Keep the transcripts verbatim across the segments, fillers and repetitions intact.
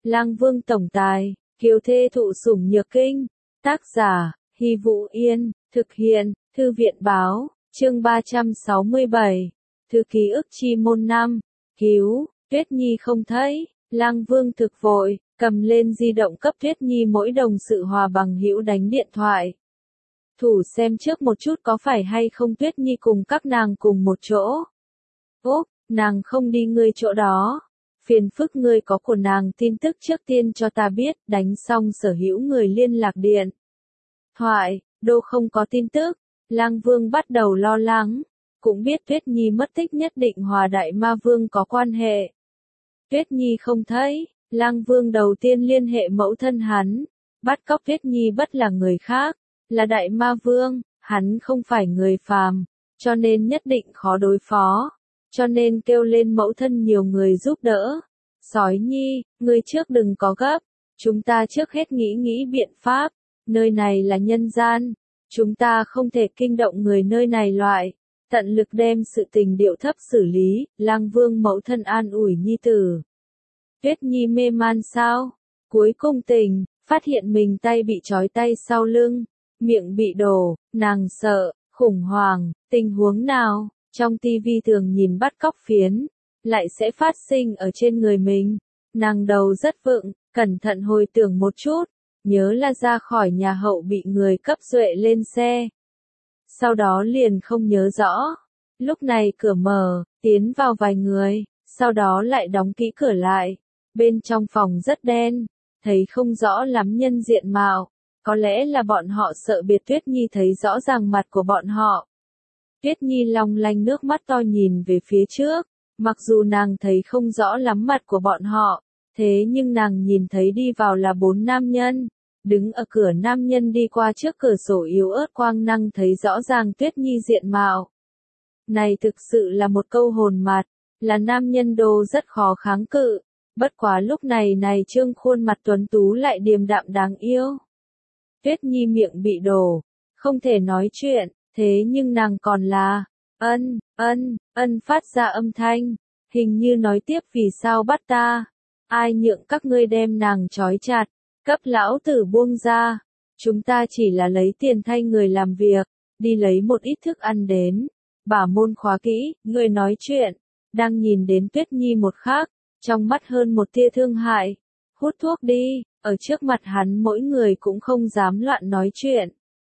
Lang Vương tổng tài, kiều thê thụ sủng nhược kinh. Tác giả, Hy Vũ Yên, thực hiện, Thư viện báo, chương ba trăm sáu mươi bảy. Thư ký ức chi môn năm, cứu, Tuyết Nhi không thấy, Lang Vương thực vội, cầm lên di động cấp Tuyết Nhi mỗi đồng sự hòa bằng hữu đánh điện thoại. Thủ xem trước một chút có phải hay không Tuyết Nhi cùng các nàng cùng một chỗ. Úp, nàng không đi ngươi chỗ đó. Phiền phức ngươi có của nàng tin tức trước tiên cho ta biết, đánh xong sở hữu người liên lạc điện. Thoại, đô không có tin tức, Lang Vương bắt đầu lo lắng, cũng biết Tuyết Nhi mất tích nhất định hòa Đại Ma Vương có quan hệ. Tuyết Nhi không thấy, Lang Vương đầu tiên liên hệ mẫu thân hắn, bắt cóc Tuyết Nhi bất là người khác, là Đại Ma Vương, hắn không phải người phàm, cho nên nhất định khó đối phó. Cho nên kêu lên mẫu thân nhiều người giúp đỡ. Sói Nhi, ngươi trước đừng có gấp, chúng ta trước hết nghĩ nghĩ biện pháp, nơi này là nhân gian, chúng ta không thể kinh động người nơi này loại, tận lực đem sự tình điệu thấp xử lý. Lang Vương mẫu thân an ủi nhi tử. Tuyết Nhi mê man sao? Cuối cùng tỉnh, phát hiện mình tay bị trói tay sau lưng, miệng bị đổ, nàng sợ, khủng hoảng, tình huống nào? Trong tivi thường nhìn bắt cóc phiến, lại sẽ phát sinh ở trên người mình. Nàng đầu rất vững, cẩn thận hồi tưởng một chút, nhớ là ra khỏi nhà hậu bị người cấp duệ lên xe. Sau đó liền không nhớ rõ. Lúc này cửa mở, tiến vào vài người, sau đó lại đóng kỹ cửa lại. Bên trong phòng rất đen, thấy không rõ lắm nhân diện mạo. Có lẽ là bọn họ sợ biệt Tuyết Nhi thấy rõ ràng mặt của bọn họ. Tuyết Nhi long lanh nước mắt to nhìn về phía trước, mặc dù nàng thấy không rõ lắm mặt của bọn họ, thế nhưng nàng nhìn thấy đi vào là bốn nam nhân, đứng ở cửa nam nhân đi qua trước cửa sổ yếu ớt quang năng thấy rõ ràng Tuyết Nhi diện mạo. Này thực sự là một câu hồn mặt, là nam nhân đồ rất khó kháng cự, bất quá lúc này này trương khuôn mặt tuấn tú lại điềm đạm đáng yêu. Tuyết Nhi miệng bị đổ, không thể nói chuyện. Thế nhưng nàng còn là, ân, ân, ân phát ra âm thanh, hình như nói tiếp vì sao bắt ta, ai nhượng các ngươi đem nàng trói chặt, cấp lão tử buông ra, chúng ta chỉ là lấy tiền thay người làm việc, đi lấy một ít thức ăn đến, bả môn khóa kỹ, người nói chuyện, đang nhìn đến Tuyết Nhi một khắc, trong mắt hơn một tia thương hại, hút thuốc đi, ở trước mặt hắn mỗi người cũng không dám loạn nói chuyện.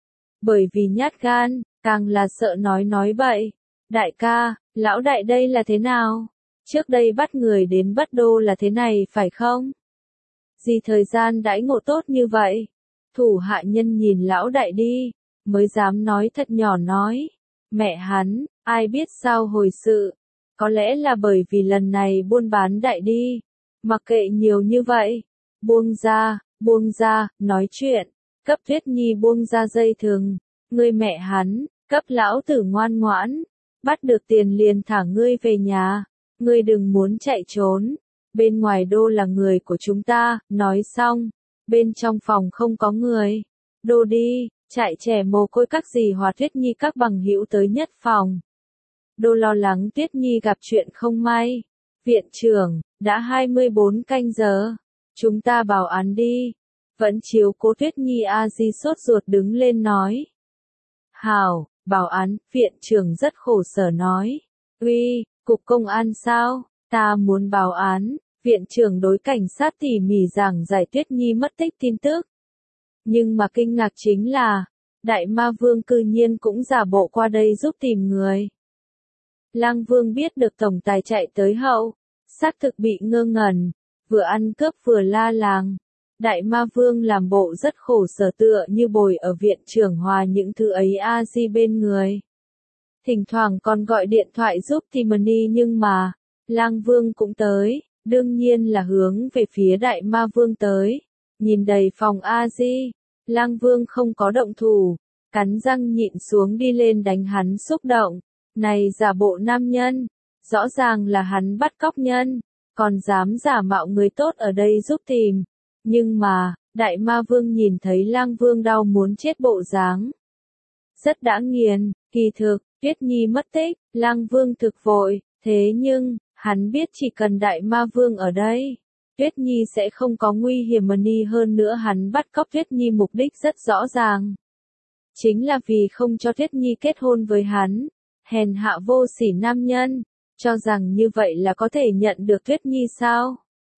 Bởi vì nhát gan, càng là sợ nói nói bậy. Đại ca, lão đại đây là thế nào? Trước đây bắt người đến Bất Đô là thế này phải không? Gì thời gian đãi ngộ tốt như vậy? Thủ hạ nhân nhìn lão đại đi, mới dám nói thật nhỏ nói. Mẹ hắn, ai biết sao hồi sự? Có lẽ là bởi vì lần này buôn bán đại đi. Mặc kệ nhiều như vậy. Buông ra, buông ra, nói chuyện. Cấp Tuyết Nhi buông ra dây thừng. Ngươi mẹ hắn, cấp lão tử ngoan ngoãn, bắt được tiền liền thả ngươi về nhà, ngươi đừng muốn chạy trốn, bên ngoài đô là người của chúng ta, nói xong, bên trong phòng không có người, đô đi, chạy trẻ mồ côi các gì hòa Tuyết Nhi các bằng hữu tới nhất phòng. Đô lo lắng Tuyết Nhi gặp chuyện không may, viện trưởng, đã hai mươi bốn canh giờ, chúng ta bảo án đi, vẫn chiếu cố Tuyết Nhi a di sốt ruột đứng lên nói. Hảo, bảo án, viện trưởng rất khổ sở nói. Uy, cục công an sao? Ta muốn báo án. Viện trưởng đối cảnh sát tỉ mỉ giảng giải Tuyết Nhi mất tích tin tức. Nhưng mà kinh ngạc chính là, Đại Ma Vương cư nhiên cũng giả bộ qua đây giúp tìm người. Lang Vương biết được tổng tài chạy tới hậu, xác thực bị ngơ ngẩn, vừa ăn cướp vừa la làng. Đại Ma Vương làm bộ rất khổ sở tựa như bồi ở viện trưởng hòa những thứ ấy a di bên người. Thỉnh thoảng còn gọi điện thoại giúp Timony nhưng mà, Lang Vương cũng tới, đương nhiên là hướng về phía Đại Ma Vương tới. Nhìn đầy phòng a di, Lang Vương không có động thủ, cắn răng nhịn xuống đi lên đánh hắn xúc động. Này giả bộ nam nhân, rõ ràng là hắn bắt cóc nhân, còn dám giả mạo người tốt ở đây giúp tìm. Nhưng mà, Đại Ma Vương nhìn thấy Lang Vương đau muốn chết bộ dáng. Rất đã nghiền, kỳ thực, Tuyết Nhi mất tích, Lang Vương thực vội, thế nhưng, hắn biết chỉ cần Đại Ma Vương ở đây, Tuyết Nhi sẽ không có nguy hiểm mà ni hơn nữa hắn bắt cóc Tuyết Nhi mục đích rất rõ ràng. Chính là vì không cho Tuyết Nhi kết hôn với hắn, hèn hạ vô sỉ nam nhân, cho rằng như vậy là có thể nhận được Tuyết Nhi sao?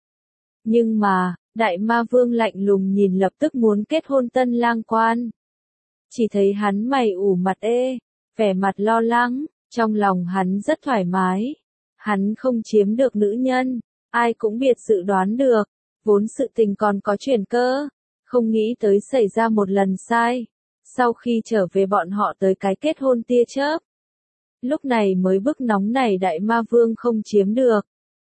Nhưng mà, Đại Ma Vương lạnh lùng nhìn lập tức muốn kết hôn Tân Lang Quan. Chỉ thấy hắn mày ủ mặt ê, vẻ mặt lo lắng, trong lòng hắn rất thoải mái. Hắn không chiếm được nữ nhân, ai cũng biệt dự đoán được, vốn sự tình còn có chuyển cơ, không nghĩ tới xảy ra một lần sai. Sau khi trở về bọn họ tới cái kết hôn tia chớp. Lúc này mới bức nóng này Đại Ma Vương không chiếm được.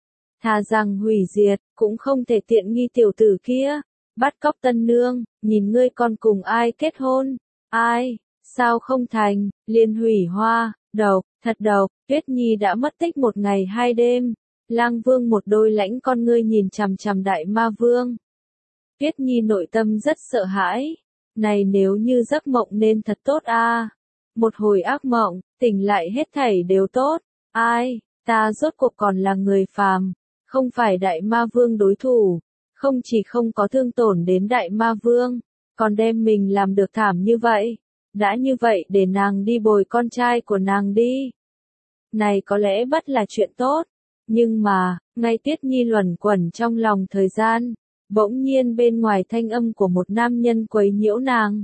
Thà rằng hủy diệt, cũng không thể tiện nghi tiểu tử kia. Bắt cóc tân nương, nhìn ngươi còn cùng ai kết hôn? Ai? Sao không thành? Liên hủy hoa, độc, thật độc. Tuyết Nhi đã mất tích một ngày hai đêm. Lang Vương một đôi lãnh con ngươi nhìn chằm chằm Đại Ma Vương. Tuyết Nhi nội tâm rất sợ hãi. Này nếu như giấc mộng nên thật tốt a. À. Một hồi ác mộng, tỉnh lại hết thảy đều tốt. Ai? Ta rốt cuộc còn là người phàm, không phải Đại Ma Vương đối thủ. Không chỉ không có thương tổn đến Đại Ma Vương, còn đem mình làm được thảm như vậy. Đã như vậy để nàng đi bồi con trai của nàng đi. Này có lẽ bất là chuyện tốt. Nhưng mà, ngay Tuyết Nhi luẩn quẩn trong lòng thời gian, bỗng nhiên bên ngoài thanh âm của một nam nhân quấy nhiễu nàng.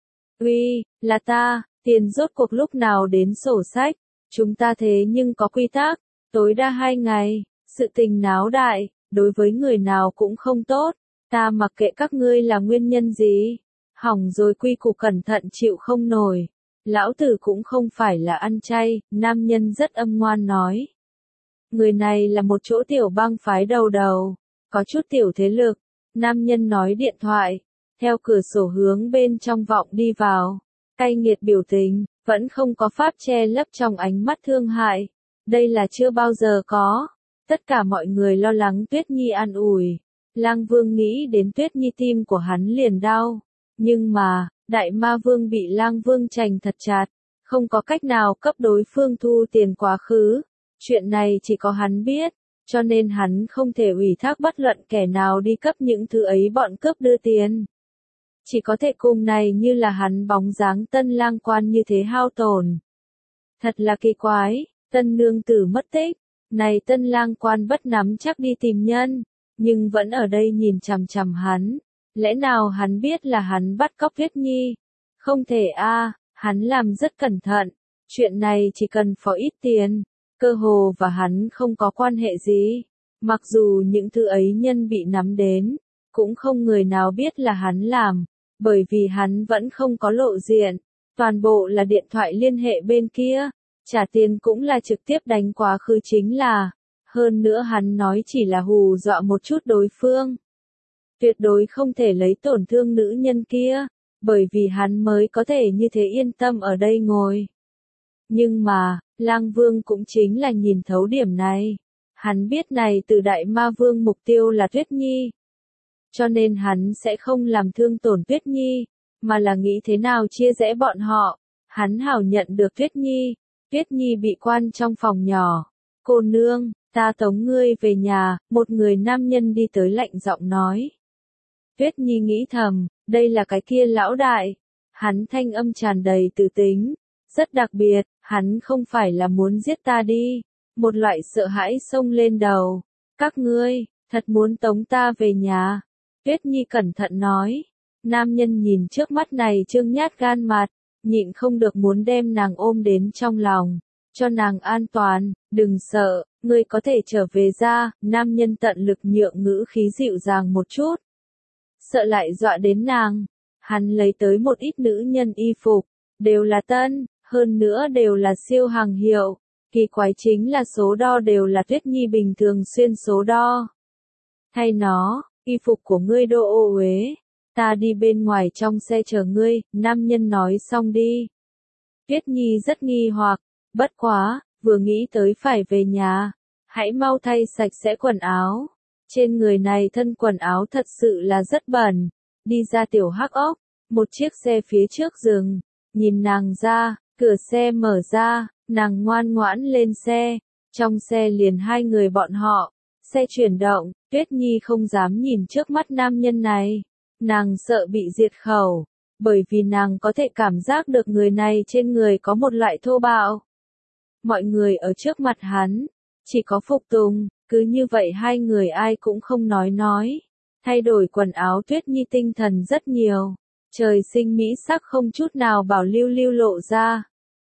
Uy, là ta, tiền rốt cuộc lúc nào đến sổ sách, chúng ta thế nhưng có quy tắc, tối đa hai ngày, sự tình náo đại, đối với người nào cũng không tốt, ta mặc kệ các ngươi là nguyên nhân gì, hỏng rồi quy củ cẩn thận chịu không nổi. Lão tử cũng không phải là ăn chay, nam nhân rất âm ngoan nói. Người này là một chỗ tiểu bang phái đầu đầu, có chút tiểu thế lực. Nam nhân nói điện thoại, theo cửa sổ hướng bên trong vọng đi vào, cay nghiệt biểu tình, vẫn không có pháp che lấp trong ánh mắt thương hại. Đây là chưa bao giờ có. Tất cả mọi người lo lắng Tuyết Nhi an ủi. Lang Vương nghĩ đến Tuyết Nhi tim của hắn liền đau. Nhưng mà, Đại Ma Vương bị Lang Vương chành thật chặt, không có cách nào cấp đối phương thu tiền quá khứ. Chuyện này chỉ có hắn biết. Cho nên hắn không thể ủy thác bất luận kẻ nào đi cấp những thứ ấy bọn cướp đưa tiền. Chỉ có thể cùng này như là hắn bóng dáng Tân Lang Quan như thế hao tổn. Thật là kỳ quái, Tân nương tử mất tích, này Tân Lang Quan bất nắm chắc đi tìm nhân, nhưng vẫn ở đây nhìn chằm chằm hắn. Lẽ nào hắn biết là hắn bắt cóc Tuyết Nhi? Không thể a, à, hắn làm rất cẩn thận, chuyện này chỉ cần phó ít tiền. Cơ hồ và hắn không có quan hệ gì. Mặc dù những thứ ấy nhân bị nắm đến, cũng không người nào biết là hắn làm, bởi vì hắn vẫn không có lộ diện. Toàn bộ là điện thoại liên hệ bên kia, trả tiền cũng là trực tiếp đánh quá khứ chính là. Hơn nữa hắn nói chỉ là hù dọa một chút đối phương. Tuyệt đối không thể lấy tổn thương nữ nhân kia, bởi vì hắn mới có thể như thế yên tâm ở đây ngồi. Nhưng mà, Lang Vương cũng chính là nhìn thấu điểm này. Hắn biết này từ Đại Ma Vương mục tiêu là Tuyết Nhi. Cho nên hắn sẽ không làm thương tổn Tuyết Nhi, mà là nghĩ thế nào chia rẽ bọn họ. Hắn hảo nhận được Tuyết Nhi. Tuyết Nhi bị quan trong phòng nhỏ. Cô nương, ta tống ngươi về nhà, một người nam nhân đi tới lạnh giọng nói. Tuyết Nhi nghĩ thầm, đây là cái kia lão đại. Hắn thanh âm tràn đầy tự tính. Rất đặc biệt, hắn không phải là muốn giết ta đi. Một loại sợ hãi xông lên đầu. Các ngươi, thật muốn tống ta về nhà. Tuyết Nhi cẩn thận nói. Nam nhân nhìn trước mắt này trương nhát gan mặt, nhịn không được muốn đem nàng ôm đến trong lòng. Cho nàng an toàn, đừng sợ, ngươi có thể trở về ra. Nam nhân tận lực nhượng ngữ khí dịu dàng một chút. Sợ lại dọa đến nàng. Hắn lấy tới một ít nữ nhân y phục, đều là tân. Hơn nữa đều là siêu hàng hiệu, kỳ quái chính là số đo đều là Tuyết Nhi bình thường xuyên số đo. Thay nó, y phục của ngươi đô ô uế, ta đi bên ngoài trong xe chờ ngươi, nam nhân nói xong đi. Tuyết Nhi rất nghi hoặc, bất quá, vừa nghĩ tới phải về nhà, hãy mau thay sạch sẽ quần áo. Trên người này thân quần áo thật sự là rất bẩn, đi ra tiểu hắc ốc, một chiếc xe phía trước dừng, nhìn nàng ra. Cửa xe mở ra, nàng ngoan ngoãn lên xe, trong xe liền hai người bọn họ, Xe chuyển động, Tuyết Nhi không dám nhìn trước mắt nam nhân này. Nàng sợ bị diệt khẩu, bởi vì nàng có thể cảm giác được người này trên người có một loại thô bạo. Mọi người ở trước mặt hắn, chỉ có phục tùng, cứ như vậy hai người ai cũng không nói nói. Thay đổi quần áo Tuyết Nhi tinh thần rất nhiều, trời sinh mỹ sắc không chút nào bảo lưu lưu lộ ra.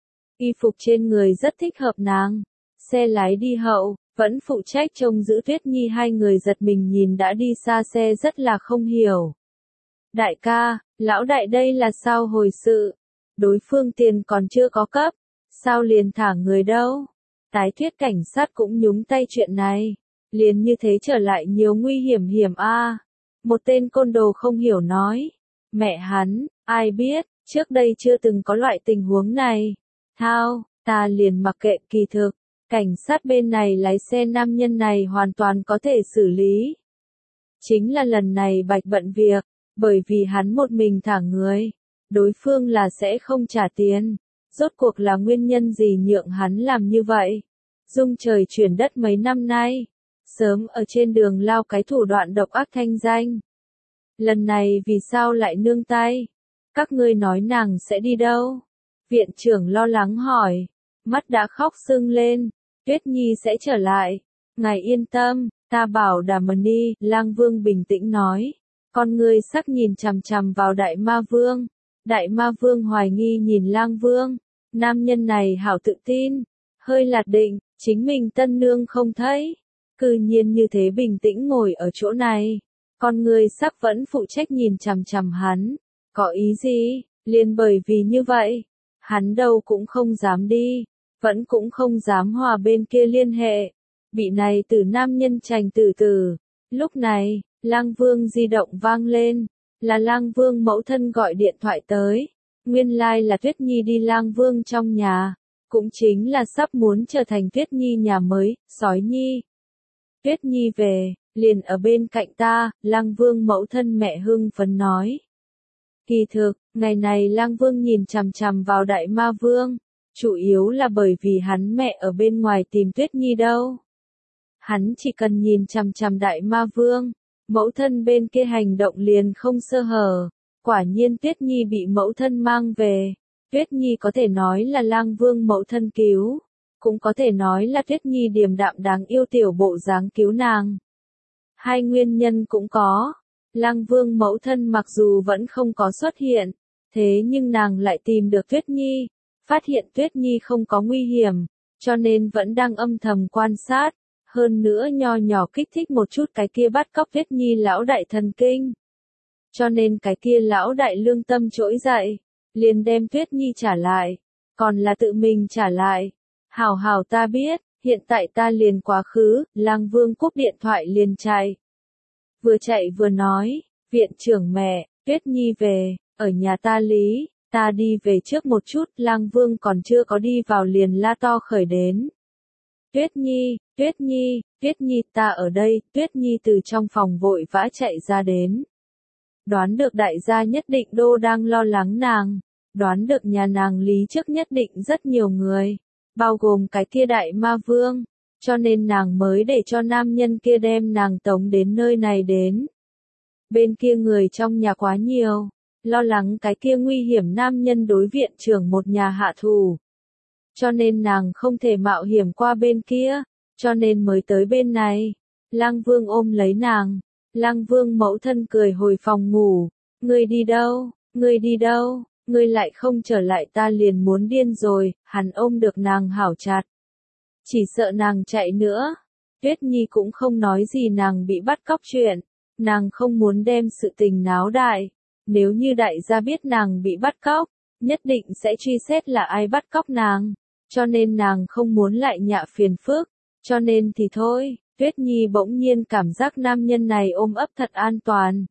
Y phục trên người rất thích hợp nàng, xe lái đi hậu, vẫn phụ trách trông giữ Tuyết Nhi hai người giật mình nhìn đã đi xa xe rất là không hiểu. Đại ca, lão đại đây là sao hồi sự? Đối phương tiền còn chưa có cấp, sao liền thả người đâu? Tái thuyết cảnh sát cũng nhúng tay chuyện này, liền như thế trở lại nhiều nguy hiểm hiểm a. Một tên côn đồ không hiểu nói, mẹ hắn, ai biết, trước đây chưa từng có loại tình huống này. Thao, ta liền mặc kệ kỳ thực, cảnh sát bên này lái xe nam nhân này hoàn toàn có thể xử lý. Chính là lần này bạch bận việc, bởi vì hắn một mình thả người, đối phương là sẽ không trả tiền. Rốt cuộc là nguyên nhân gì nhượng hắn làm như vậy? Dung trời chuyển đất mấy năm nay, sớm ở trên đường lao cái thủ đoạn độc ác thanh danh. Lần này vì sao lại nương tay? Các ngươi nói nàng sẽ đi đâu? Viện trưởng lo lắng hỏi, mắt đã khóc sưng lên. Tuyết Nhi sẽ trở lại. Ngài yên tâm, ta bảo đảm đi, Lang Vương bình tĩnh nói. Con ngươi sắc nhìn chằm chằm vào Đại Ma Vương. Đại Ma Vương hoài nghi nhìn Lang Vương. Nam nhân này hảo tự tin, hơi lạt định, chính mình tân nương không thấy. Cư nhiên như thế bình tĩnh ngồi ở chỗ này. Con ngươi sắc vẫn phụ trách nhìn chằm chằm hắn. Có ý gì? Liền bởi vì như vậy, hắn đâu cũng không dám đi, vẫn cũng không dám hòa bên kia liên hệ. Bị này từ nam nhân trành từ từ. Lúc này, Lang Vương di động vang lên, là Lang Vương mẫu thân gọi điện thoại tới. Nguyên lai là Tuyết Nhi đi Lang Vương trong nhà, cũng chính là sắp muốn trở thành Tuyết Nhi nhà mới, sói Nhi. Tuyết Nhi về, liền ở bên cạnh ta, Lang Vương mẫu thân mẹ hưng phấn nói. Kỳ thực, ngày này Lang Vương nhìn chằm chằm vào Đại Ma Vương, chủ yếu là bởi vì hắn mẹ ở bên ngoài tìm Tuyết Nhi đâu. Hắn chỉ cần nhìn chằm chằm Đại Ma Vương, mẫu thân bên kia hành động liền không sơ hở. Quả nhiên Tuyết Nhi bị mẫu thân mang về. Tuyết Nhi có thể nói là Lang Vương mẫu thân cứu, cũng có thể nói là Tuyết Nhi điềm đạm đáng yêu tiểu bộ dáng cứu nàng. Hai nguyên nhân cũng có. Lang Vương mẫu thân mặc dù vẫn không có xuất hiện, thế nhưng nàng lại tìm được Tuyết Nhi, phát hiện Tuyết Nhi không có nguy hiểm, cho nên vẫn đang âm thầm quan sát, hơn nữa nho nhỏ kích thích một chút cái kia bắt cóc Tuyết Nhi lão đại thần kinh. Cho nên cái kia lão đại lương tâm trỗi dậy, liền đem Tuyết Nhi trả lại, còn là tự mình trả lại. Hảo hảo ta biết, hiện tại ta liền quá khứ, Lang Vương cúp điện thoại liền chạy. Vừa chạy vừa nói, viện trưởng mẹ, Tuyết Nhi về, ở nhà ta lý, ta đi về trước một chút, Lang Vương còn chưa có đi vào liền la to khởi đến. Tuyết Nhi, Tuyết Nhi, Tuyết Nhi ta ở đây, Tuyết Nhi từ trong phòng vội vã chạy ra đến. Đoán được đại gia nhất định đô đang lo lắng nàng, đoán được nhà nàng lý trước nhất định rất nhiều người, bao gồm cái kia Đại Ma Vương, cho nên nàng mới để cho nam nhân kia đem nàng tống đến nơi này đến. Bên kia người trong nhà quá nhiều, lo lắng cái kia nguy hiểm nam nhân đối viện trưởng một nhà hạ thù. Cho nên nàng không thể mạo hiểm qua bên kia, cho nên mới tới bên này. Lang Vương ôm lấy nàng. Lang Vương mẫu thân cười hồi phòng ngủ, ngươi đi đâu, ngươi đi đâu, ngươi lại không trở lại ta liền muốn điên rồi, hắn ôm được nàng hảo chặt. Chỉ sợ nàng chạy nữa, Tuyết Nhi cũng không nói gì nàng bị bắt cóc chuyện, nàng không muốn đem sự tình náo đại, nếu như đại gia biết nàng bị bắt cóc, nhất định sẽ truy xét là ai bắt cóc nàng, cho nên nàng không muốn lại nhạ phiền phức, cho nên thì thôi. Tuyết Nhi bỗng nhiên cảm giác nam nhân này ôm ấp thật an toàn.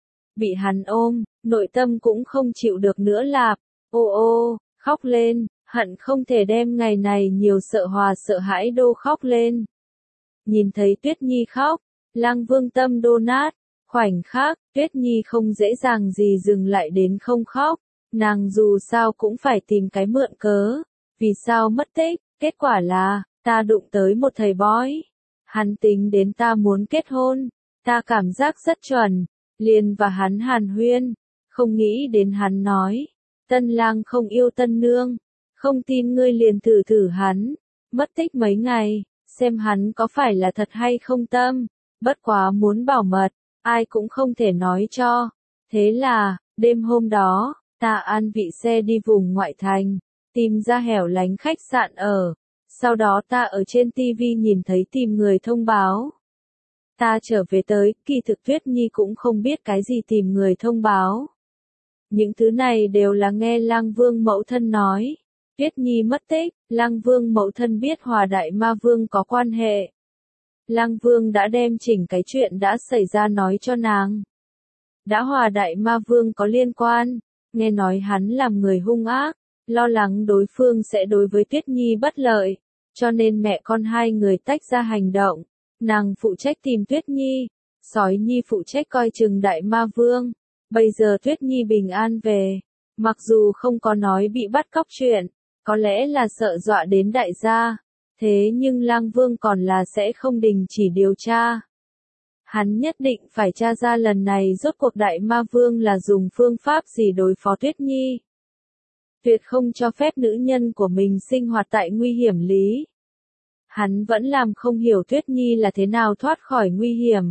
Bị hắn ôm, nội tâm cũng không chịu được nữa lạp, ô ô, khóc lên, hận không thể đem ngày này nhiều sợ hòa sợ hãi đô khóc lên. Nhìn thấy Tuyết Nhi khóc, Lang Vương tâm đô nát, khoảnh khắc, Tuyết Nhi không dễ dàng gì dừng lại đến không khóc, nàng dù sao cũng phải tìm cái mượn cớ, vì sao mất tích, kết quả là, ta đụng tới một thầy bói. Hắn tính đến ta muốn kết hôn, ta cảm giác rất chuẩn, liền và hắn hàn huyên, không nghĩ đến hắn nói, tân lang không yêu tân nương, không tin ngươi liền thử thử hắn, mất tích mấy ngày, xem hắn có phải là thật hay không tâm, bất quá muốn bảo mật, ai cũng không thể nói cho, thế là, đêm hôm đó, ta an vị xe đi vùng ngoại thành, tìm ra hẻo lánh khách sạn ở. Sau đó ta ở trên ti vi nhìn thấy tìm người thông báo. Ta trở về tới, kỳ thực Tuyết Nhi cũng không biết cái gì tìm người thông báo. Những thứ này đều là nghe Lang Vương mẫu thân nói. Tuyết Nhi mất tích, Lang Vương mẫu thân biết Hòa Đại Ma Vương có quan hệ. Lang Vương đã đem chỉnh cái chuyện đã xảy ra nói cho nàng. Đã Hòa Đại Ma Vương có liên quan, nghe nói hắn làm người hung ác, lo lắng đối phương sẽ đối với Tuyết Nhi bất lợi, cho nên mẹ con hai người tách ra hành động, nàng phụ trách tìm Tuyết Nhi, Sói Nhi phụ trách coi chừng Đại Ma Vương. Bây giờ Tuyết Nhi bình an về, mặc dù không có nói bị bắt cóc chuyện, có lẽ là sợ dọa đến đại gia, thế nhưng Lang Vương còn là sẽ không đình chỉ điều tra. Hắn nhất định phải tra ra lần này rốt cuộc Đại Ma Vương là dùng phương pháp gì đối phó Tuyết Nhi. Tuyệt không cho phép nữ nhân của mình sinh hoạt tại nguy hiểm lý. Hắn vẫn làm không hiểu Tuyết Nhi là thế nào thoát khỏi nguy hiểm.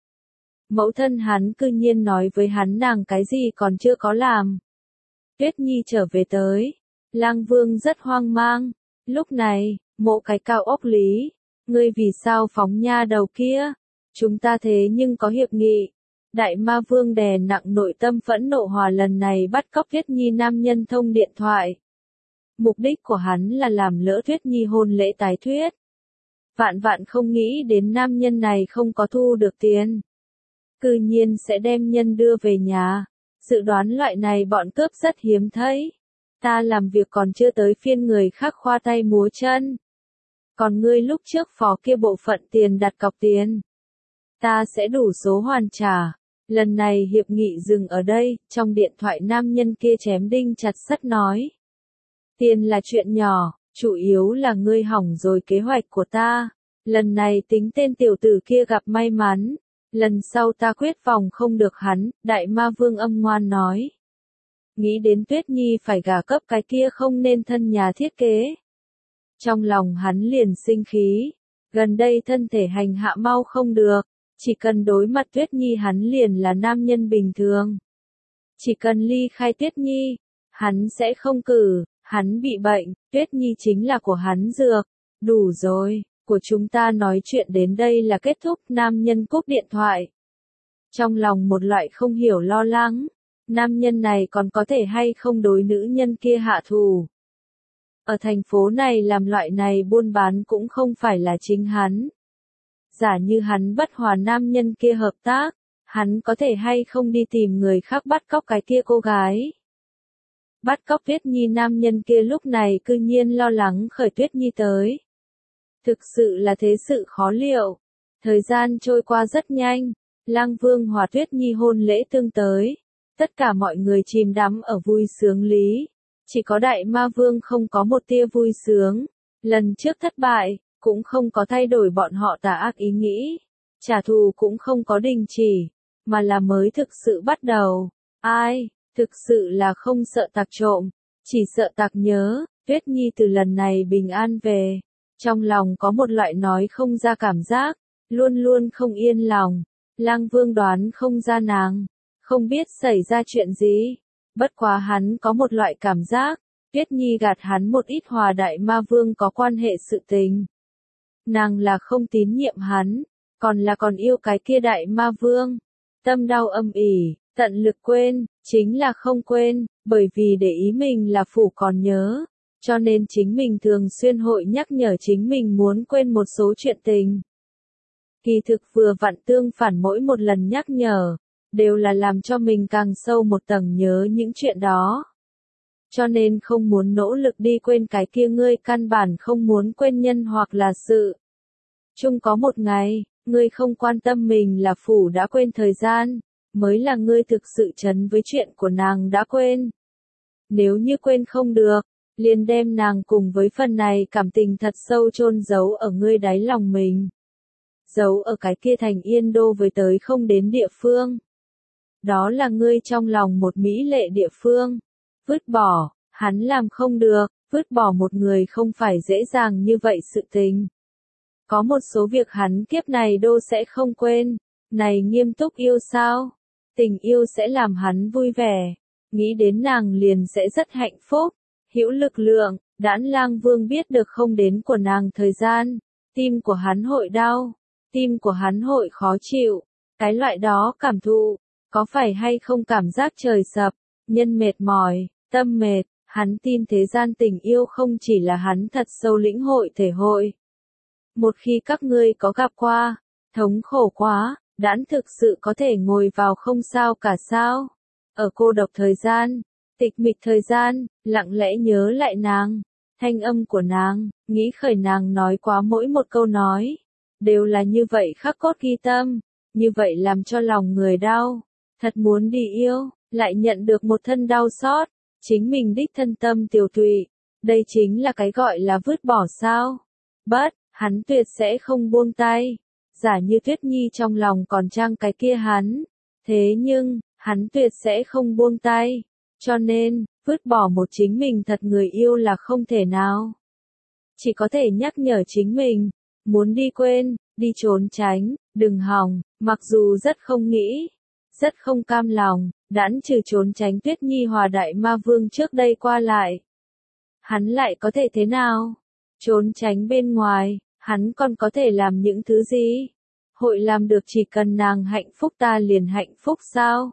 Mẫu thân hắn cư nhiên nói với hắn nàng cái gì còn chưa có làm. Tuyết Nhi trở về tới. Lang Vương rất hoang mang. Lúc này, mộ cái cao ốc lý. Ngươi vì sao phóng nha đầu kia? Chúng ta thế nhưng có hiệp nghị. Đại Ma Vương đè nặng nội tâm phẫn nộ hòa lần này bắt cóc Tuyết Nhi nam nhân thông điện thoại. Mục đích của hắn là làm lỡ Tuyết Nhi hôn lễ tái thuyết. Vạn vạn không nghĩ đến nam nhân này không có thu được tiền. Cư nhiên sẽ đem nhân đưa về nhà. Dự đoán loại này bọn cướp rất hiếm thấy. Ta làm việc còn chưa tới phiên người khác khoa tay múa chân. Còn ngươi lúc trước phó kia bộ phận tiền đặt cọc tiền. Ta sẽ đủ số hoàn trả. Lần này hiệp nghị dừng ở đây, trong điện thoại nam nhân kia chém đinh chặt sắt nói. Tiền là chuyện nhỏ, chủ yếu là ngươi hỏng rồi kế hoạch của ta. Lần này tính tên tiểu tử kia gặp may mắn. Lần sau ta quyết phòng không được hắn, Đại Ma Vương âm ngoan nói. Nghĩ đến Tuyết Nhi phải gả cấp cái kia không nên thân nhà thiết kế. Trong lòng hắn liền sinh khí. Gần đây thân thể hành hạ mau không được. Chỉ cần đối mặt Tuyết Nhi hắn liền là nam nhân bình thường. Chỉ cần ly khai Tuyết Nhi, hắn sẽ không cử, hắn bị bệnh, Tuyết Nhi chính là của hắn dược. Đủ rồi, của chúng ta nói chuyện đến đây là kết thúc, nam nhân cúp điện thoại. Trong lòng một loại không hiểu lo lắng, nam nhân này còn có thể hay không đối nữ nhân kia hạ thù. Ở thành phố này làm loại này buôn bán cũng không phải là chính hắn. Giả như hắn bất hòa nam nhân kia hợp tác, hắn có thể hay không đi tìm người khác bắt cóc cái kia cô gái. Bắt cóc Tuyết Nhi nam nhân kia lúc này cư nhiên lo lắng khởi Tuyết Nhi tới. Thực sự là thế sự khó liệu. Thời gian trôi qua rất nhanh, Lang Vương hòa Tuyết Nhi hôn lễ tương tới. Tất cả mọi người chìm đắm ở vui sướng lý. Chỉ có Đại Ma Vương không có một tia vui sướng. Lần trước thất bại, cũng không có thay đổi bọn họ tà ác ý nghĩ. Trả thù cũng không có đình chỉ, mà là mới thực sự bắt đầu. Ai, thực sự là không sợ tặc trộm, chỉ sợ tặc nhớ. Tuyết Nhi từ lần này bình an về. Trong lòng có một loại nói không ra cảm giác, luôn luôn không yên lòng. Lang Vương đoán không ra nàng, không biết xảy ra chuyện gì. Bất quá hắn có một loại cảm giác, Tuyết Nhi gạt hắn một ít hòa Đại Ma Vương có quan hệ sự tình. Nàng là không tín nhiệm hắn, còn là còn yêu cái kia Đại Ma Vương. Tâm đau âm ỉ, tận lực quên, chính là không quên, bởi vì để ý mình là phủ còn nhớ. Cho nên chính mình thường xuyên hội nhắc nhở chính mình muốn quên một số chuyện tình. Kỳ thực vừa vặn tương phản mỗi một lần nhắc nhở, đều là làm cho mình càng sâu một tầng nhớ những chuyện đó. Cho nên không muốn nỗ lực đi quên cái kia ngươi căn bản không muốn quên nhân hoặc là sự. Chung có một ngày, ngươi không quan tâm mình là phủ đã quên thời gian, mới là ngươi thực sự chấn với chuyện của nàng đã quên. Nếu như quên không được, liền đem nàng cùng với phần này cảm tình thật sâu chôn giấu ở ngươi đáy lòng mình. giấu ở cái kia thành Yên Đô với tới không đến địa phương. Đó là ngươi trong lòng một mỹ lệ địa phương. Vứt bỏ, hắn làm không được, vứt bỏ một người không phải dễ dàng như vậy sự tình. Có một số việc hắn kiếp này đô sẽ không quên. Này nghiêm túc yêu sao? Tình yêu sẽ làm hắn vui vẻ. Nghĩ đến nàng liền sẽ rất hạnh phúc. Hữu lực lượng, Đãn Lang Vương biết được không đến của nàng thời gian. Tim của hắn hội đau. Tim của hắn hội khó chịu. Cái loại đó cảm thụ. Có phải hay không cảm giác trời sập, nhân mệt mỏi, tâm mệt, hắn tin thế gian tình yêu không chỉ là hắn thật sâu lĩnh hội thể hội. Một khi các ngươi có gặp qua, thống khổ quá, Đãn thực sự có thể ngồi vào không sao cả sao. Ở cô độc thời gian, tịch mịch thời gian, lặng lẽ nhớ lại nàng, thanh âm của nàng, nghĩ khởi nàng nói quá mỗi một câu nói. Đều là như vậy khắc cốt ghi tâm, như vậy làm cho lòng người đau. Thật muốn đi yêu, lại nhận được một thân đau xót, chính mình đích thân tâm tiêu tụy. Đây chính là cái gọi là vứt bỏ sao. Bất, hắn tuyệt sẽ không buông tay. Giả như Tuyết Nhi trong lòng còn trang cái kia hắn. Thế nhưng, hắn tuyệt sẽ không buông tay. Cho nên, vứt bỏ một chính mình thật người yêu là không thể nào. Chỉ có thể nhắc nhở chính mình, muốn đi quên, đi trốn tránh, đừng hòng, mặc dù rất không nghĩ. Rất không cam lòng, Đãn trừ trốn tránh Tuyết Nhi hòa đại ma vương trước đây qua lại. Hắn lại có thể thế nào? Trốn tránh bên ngoài, hắn còn có thể làm những thứ gì? Hội làm được chỉ cần nàng hạnh phúc ta liền hạnh phúc sao?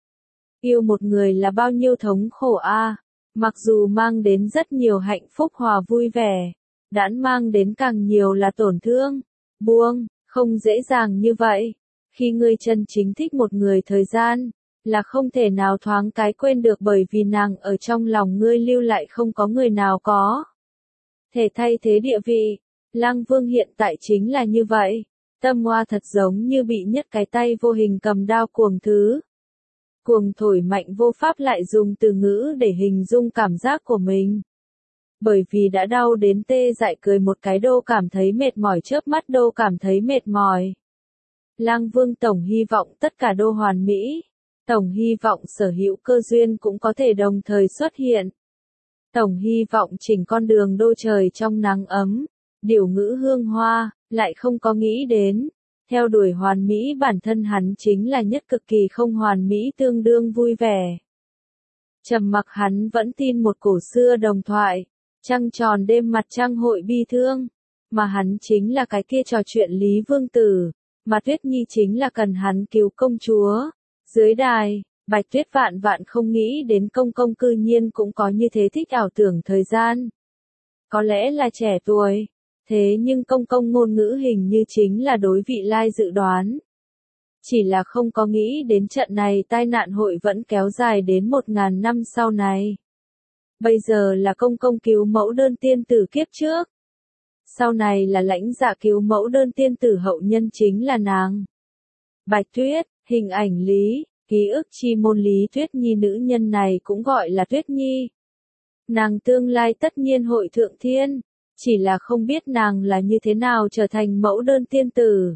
Yêu một người là bao nhiêu thống khổ a, à? Mặc dù mang đến rất nhiều hạnh phúc hòa vui vẻ, Đãn mang đến càng nhiều là tổn thương, buông, không dễ dàng như vậy. Khi ngươi chân chính thích một người thời gian, là không thể nào thoáng cái quên được bởi vì nàng ở trong lòng ngươi lưu lại không có người nào có thể thay thế địa vị. Lang Vương hiện tại chính là như vậy. Tâm Hoa thật giống như bị nhất cái tay vô hình cầm đao cuồng thứ. Cuồng thổi mạnh vô pháp lại dùng từ ngữ để hình dung cảm giác của mình. Bởi vì đã đau đến tê dại cười một cái đô cảm thấy mệt mỏi chớp mắt đô cảm thấy mệt mỏi. Lang Vương tổng hy vọng tất cả đô hoàn mỹ. Tổng hy vọng sở hữu cơ duyên cũng có thể đồng thời xuất hiện. Tổng hy vọng chỉnh con đường đô trời trong nắng ấm. Điều ngữ hương hoa, lại không có nghĩ đến. Theo đuổi hoàn mỹ bản thân hắn chính là nhất cực kỳ không hoàn mỹ tương đương vui vẻ. Trầm mặc hắn vẫn tin một cổ xưa đồng thoại. Trăng tròn đêm mặt trăng hội bi thương. Mà hắn chính là cái kia trò chuyện Lý Vương Tử. Mà Tuyết Nhi chính là cần hắn cứu công chúa. Dưới đài, Bạch Tuyết vạn vạn không nghĩ đến công công cư nhiên cũng có như thế thích ảo tưởng thời gian. Có lẽ là trẻ tuổi, thế nhưng công công ngôn ngữ hình như chính là đối vị lai dự đoán. Chỉ là không có nghĩ đến trận này tai nạn hội vẫn kéo dài đến một ngàn năm sau này. Bây giờ là công công cứu mẫu đơn tiên tử kiếp trước. Sau này là lãnh dạ cứu mẫu đơn tiên tử hậu nhân chính là nàng. Bạch Tuyết, hình ảnh Lý, ký ức chi môn Lý Tuyết Nhi nữ nhân này cũng gọi là Tuyết Nhi. Nàng tương lai tất nhiên hội thượng thiên, chỉ là không biết nàng là như thế nào trở thành mẫu đơn tiên tử.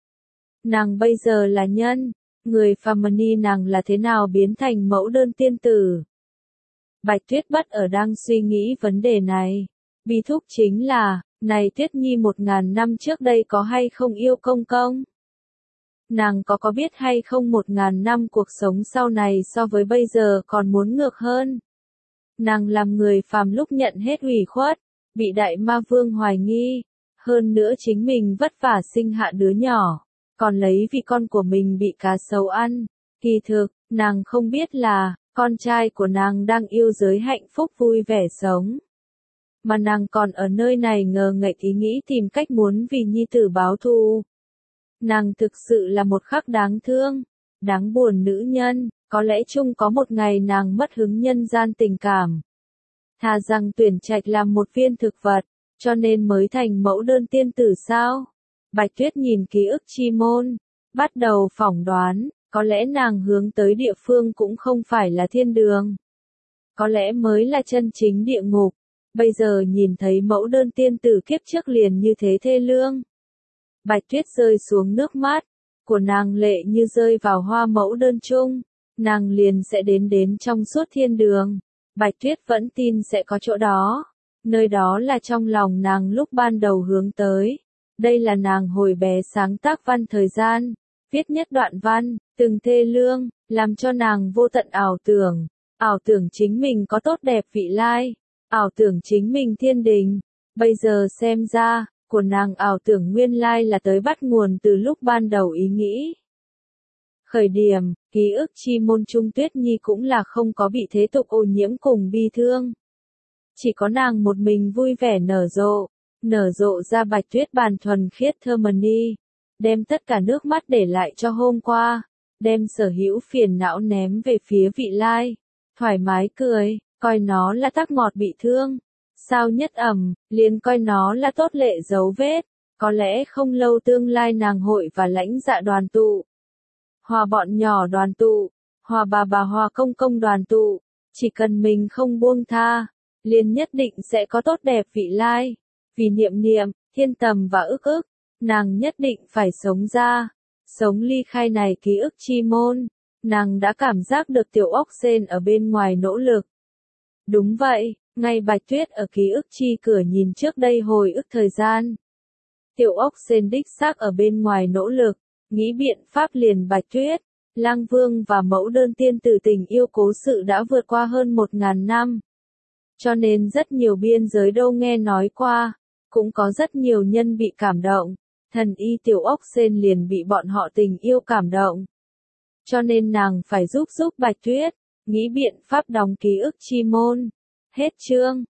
Nàng bây giờ là nhân, người phàm ni nàng là thế nào biến thành mẫu đơn tiên tử. Bạch Tuyết Bất ở đang suy nghĩ vấn đề này. Bi thúc chính là, này Tuyết Nhi một ngàn năm trước đây có hay không yêu công công? Nàng có có biết hay không một ngàn năm cuộc sống sau này so với bây giờ còn muốn ngược hơn? Nàng làm người phàm lúc nhận hết ủy khuất, bị đại ma vương hoài nghi, hơn nữa chính mình vất vả sinh hạ đứa nhỏ, còn lấy vì con của mình bị cá sấu ăn. Kỳ thực, nàng không biết là, con trai của nàng đang yêu giới hạnh phúc vui vẻ sống. Mà nàng còn ở nơi này ngờ nghệch ý nghĩ tìm cách muốn vì nhi tử báo thù. Nàng thực sự là một khắc đáng thương, đáng buồn nữ nhân, có lẽ chung có một ngày nàng mất hứng nhân gian tình cảm. Thà rằng tuyển trạch làm một viên thực vật, cho nên mới thành mẫu đơn tiên tử sao? Bạch Tuyết nhìn ký ức chi môn, bắt đầu phỏng đoán, có lẽ nàng hướng tới địa phương cũng không phải là thiên đường. Có lẽ mới là chân chính địa ngục. Bây giờ nhìn thấy mẫu đơn tiên tử kiếp trước liền như thế thê lương. Bạch Tuyết rơi xuống nước mắt, của nàng lệ như rơi vào hoa mẫu đơn chung, nàng liền sẽ đến đến trong suốt thiên đường. Bạch Tuyết vẫn tin sẽ có chỗ đó, nơi đó là trong lòng nàng lúc ban đầu hướng tới. Đây là nàng hồi bé sáng tác văn thời gian, viết nhất đoạn văn, từng thê lương, làm cho nàng vô tận ảo tưởng, ảo tưởng chính mình có tốt đẹp vị lai, ảo tưởng chính mình thiên đình. Bây giờ xem ra, của nàng ảo tưởng nguyên lai là tới bắt nguồn từ lúc ban đầu ý nghĩ. Khởi điểm, ký ức chi môn Trung Tuyết Nhi cũng là không có bị thế tục ô nhiễm cùng bi thương. Chỉ có nàng một mình vui vẻ nở rộ, nở rộ ra Bạch Tuyết bàn thuần khiết thơ mani, đem tất cả nước mắt để lại cho hôm qua, đem sở hữu phiền não ném về phía vị lai, thoải mái cười, coi nó là tác ngọt bị thương. Sao nhất ẩm, liền coi nó là tốt lệ dấu vết, có lẽ không lâu tương lai nàng hội và lãnh dạ đoàn tụ. Hòa bọn nhỏ đoàn tụ, hòa bà bà hòa công công đoàn tụ, chỉ cần mình không buông tha, liền nhất định sẽ có tốt đẹp vị lai. Vì niệm niệm, thiên tầm và ức ức, nàng nhất định phải sống ra, sống ly khai này ký ức chi môn, nàng đã cảm giác được tiểu ốc sên ở bên ngoài nỗ lực. Đúng vậy. Ngay Bạch Tuyết ở ký ức chi cửa nhìn trước đây hồi ức thời gian. Tiểu ốc sên đích xác ở bên ngoài nỗ lực, nghĩ biện pháp liền Bạch Tuyết, Lang Vương và mẫu đơn tiên tử tình yêu cố sự đã vượt qua hơn một ngàn năm. Cho nên rất nhiều biên giới đâu nghe nói qua, cũng có rất nhiều nhân bị cảm động, thần y tiểu ốc sên liền bị bọn họ tình yêu cảm động. Cho nên nàng phải giúp giúp Bạch Tuyết, nghĩ biện pháp đóng ký ức chi môn. Hết chương.